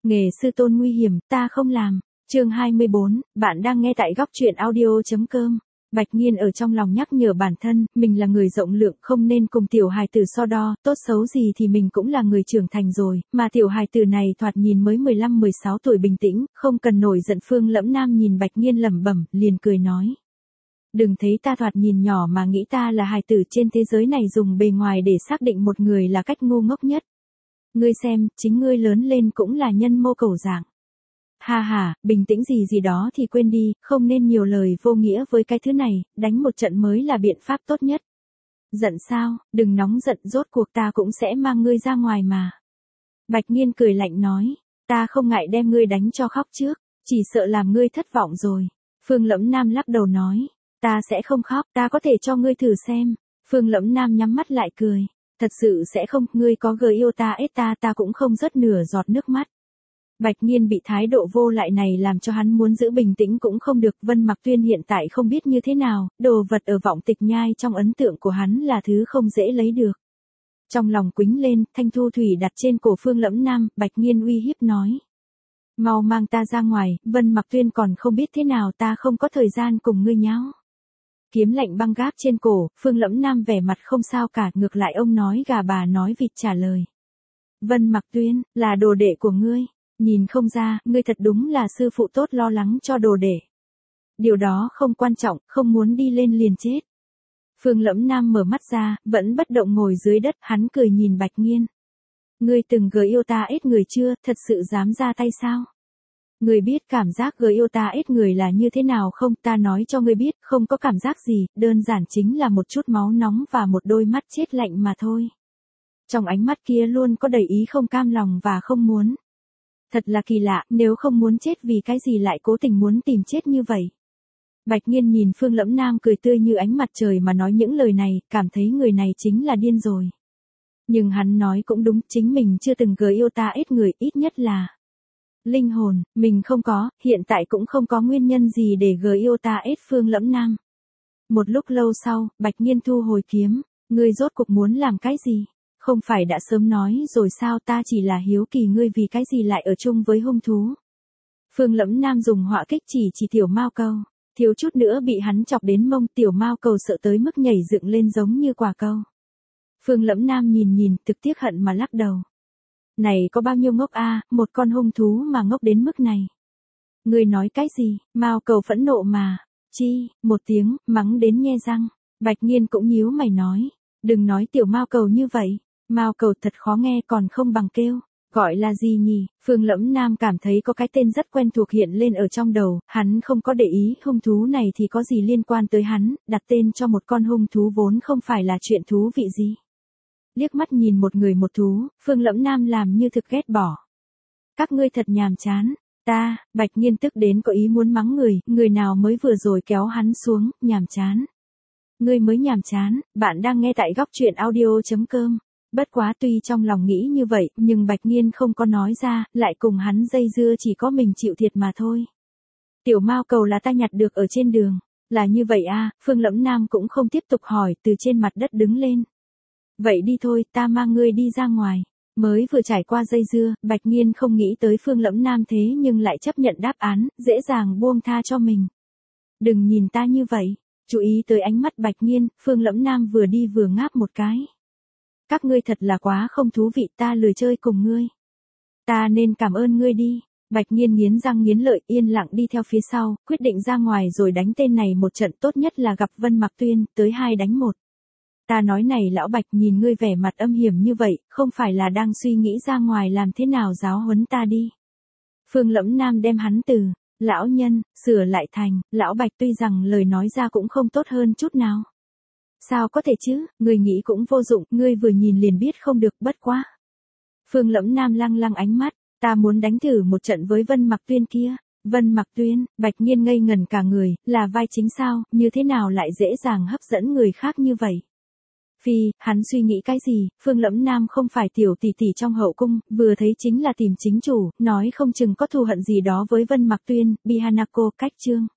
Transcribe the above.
Nghề sư tôn nguy hiểm, ta không làm. Chương 24, bạn đang nghe tại góc truyện audio.com. Bạch Nghiên ở trong lòng nhắc nhở bản thân, mình là người rộng lượng, không nên cùng tiểu hài tử so đo, tốt xấu gì thì mình cũng là người trưởng thành rồi, mà tiểu hài tử này thoạt nhìn mới 15-16 tuổi, bình tĩnh, không cần nổi giận. Phương Lẫm Nam nhìn Bạch Nghiên lẩm bẩm, liền cười nói. Đừng thấy ta thoạt nhìn nhỏ mà nghĩ ta là hài tử. Trên thế giới này dùng bề ngoài để xác định một người là cách ngu ngốc nhất. Ngươi xem, chính ngươi lớn lên cũng là nhân mô cầu dạng. Ha ha, bình tĩnh gì đó thì quên đi, không nên nhiều lời vô nghĩa với cái thứ này, đánh một trận mới là biện pháp tốt nhất. Giận sao, đừng nóng giận, rốt cuộc ta cũng sẽ mang ngươi ra ngoài mà. Bạch Nghiên cười lạnh nói, ta không ngại đem ngươi đánh cho khóc trước, chỉ sợ làm ngươi thất vọng rồi. Phương Lẫm Nam lắc đầu nói, ta sẽ không khóc, ta có thể cho ngươi thử xem. Phương Lẫm Nam nhắm mắt lại cười, thật sự sẽ không, ngươi có gờ yêu ta ết ta cũng không rớt nửa giọt nước mắt. Bạch Nghiên bị thái độ vô lại này làm cho hắn muốn giữ bình tĩnh cũng không được. Vân Mặc Tuyên hiện tại không biết như thế nào, đồ vật ở Vọng Tịch Nhai trong ấn tượng của hắn là thứ không dễ lấy được. Trong lòng quĩnh lên, thanh thu thủy đặt trên cổ Phương Lẫm Nam, Bạch Nghiên uy hiếp nói. Mau mang ta ra ngoài, Vân Mặc Tuyên còn không biết thế nào, ta không có thời gian cùng ngươi nháo. Kiếm lạnh băng gáp trên cổ, Phương Lẫm Nam vẻ mặt không sao cả, ngược lại ông nói gà bà nói vịt trả lời. Vân Mặc Tuyên, là đồ đệ của ngươi. Nhìn không ra, ngươi thật đúng là sư phụ tốt, lo lắng cho đồ đệ. Điều đó không quan trọng, không muốn đi lên liền chết. Phương Lẫm Nam mở mắt ra, vẫn bất động ngồi dưới đất, hắn cười nhìn Bạch Nghiên. Ngươi từng gờ yêu ta ết người chưa, thật sự dám ra tay sao? Ngươi biết cảm giác gờ yêu ta ết người là như thế nào không? Ta nói cho ngươi biết, không có cảm giác gì, đơn giản chính là một chút máu nóng và một đôi mắt chết lạnh mà thôi. Trong ánh mắt kia luôn có đầy ý không cam lòng và không muốn. Thật là kỳ lạ, nếu không muốn chết vì cái gì lại cố tình muốn tìm chết như vậy. Bạch Nghiên nhìn Phương Lẫm Nam cười tươi như ánh mặt trời mà nói những lời này, cảm thấy người này chính là điên rồi. Nhưng hắn nói cũng đúng, chính mình chưa từng gờ yêu ta ết người, ít nhất là linh hồn, mình không có, hiện tại cũng không có nguyên nhân gì để gờ yêu ta ết Phương Lẫm Nam. Một lúc lâu sau, Bạch Nghiên thu hồi kiếm, ngươi rốt cuộc muốn làm cái gì? Không phải đã sớm nói rồi sao, ta chỉ là hiếu kỳ ngươi vì cái gì lại ở chung với hung thú. Phương Lẫm Nam dùng họa kích chỉ tiểu mao cầu, thiếu chút nữa bị hắn chọc đến mông, tiểu mao cầu sợ tới mức nhảy dựng lên giống như quả cầu. Phương Lẫm Nam nhìn, thực tiếc hận mà lắc đầu. Này có bao nhiêu ngốc a, một con hung thú mà ngốc đến mức này. Ngươi nói cái gì? Mao cầu phẫn nộ mà. Chi, một tiếng, mắng đến nhe răng. Bạch Nghiên cũng nhíu mày nói, đừng nói tiểu mao cầu như vậy. Mao cầu thật khó nghe, còn không bằng kêu. Gọi là gì nhỉ? Phương Lẫm Nam cảm thấy có cái tên rất quen thuộc hiện lên ở trong đầu, hắn không có để ý hung thú này thì có gì liên quan tới hắn, đặt tên cho một con hung thú vốn không phải là chuyện thú vị gì. Liếc mắt nhìn một người một thú, Phương Lẫm Nam làm như thực ghét bỏ. Các ngươi thật nhàm chán. Ta, Bạch Nghiên tức đến có ý muốn mắng người nào mới vừa rồi kéo hắn xuống, nhàm chán. Ngươi mới nhàm chán, bạn đang nghe tại góc truyện audio.com. Bất quá tuy trong lòng nghĩ như vậy, nhưng Bạch Nghiên không có nói ra, lại cùng hắn dây dưa, chỉ có mình chịu thiệt mà thôi. Tiểu mao cầu là ta nhặt được ở trên đường. Là như vậy a, Phương Lẫm Nam cũng không tiếp tục hỏi, từ trên mặt đất đứng lên. Vậy đi thôi, ta mang ngươi đi ra ngoài. Mới vừa trải qua dây dưa, Bạch Nghiên không nghĩ tới Phương Lẫm Nam thế nhưng lại chấp nhận đáp án, dễ dàng buông tha cho mình. Đừng nhìn ta như vậy. Chú ý tới ánh mắt Bạch Nghiên, Phương Lẫm Nam vừa đi vừa ngáp một cái. Các ngươi thật là quá không thú vị, ta lười chơi cùng ngươi. Ta nên cảm ơn ngươi đi. Bạch Nghiên nghiến răng nghiến lợi, yên lặng đi theo phía sau, quyết định ra ngoài rồi đánh tên này một trận, tốt nhất là gặp Vân Mặc Tuyên, tới 2 đánh 1. Ta nói này lão Bạch, nhìn ngươi vẻ mặt âm hiểm như vậy, không phải là đang suy nghĩ ra ngoài làm thế nào giáo huấn ta đi. Phương Lẫm Nam đem hắn từ lão nhân sửa lại thành lão Bạch, tuy rằng lời nói ra cũng không tốt hơn chút nào. Sao có thể chứ, người nghĩ cũng vô dụng, ngươi vừa nhìn liền biết không được, bất quá. Phương Lẫm Nam lăng ánh mắt, ta muốn đánh thử một trận với Vân Mặc Tuyên kia. Vân Mặc Tuyên, Bạch Nghiên ngây ngẩn cả người, là vai chính sao, như thế nào lại dễ dàng hấp dẫn người khác như vậy. Phi, hắn suy nghĩ cái gì, Phương Lẫm Nam không phải tiểu tỷ tỷ trong hậu cung, vừa thấy chính là tìm chính chủ, nói không chừng có thù hận gì đó với Vân Mặc Tuyên. Bi Hanako, cách chương.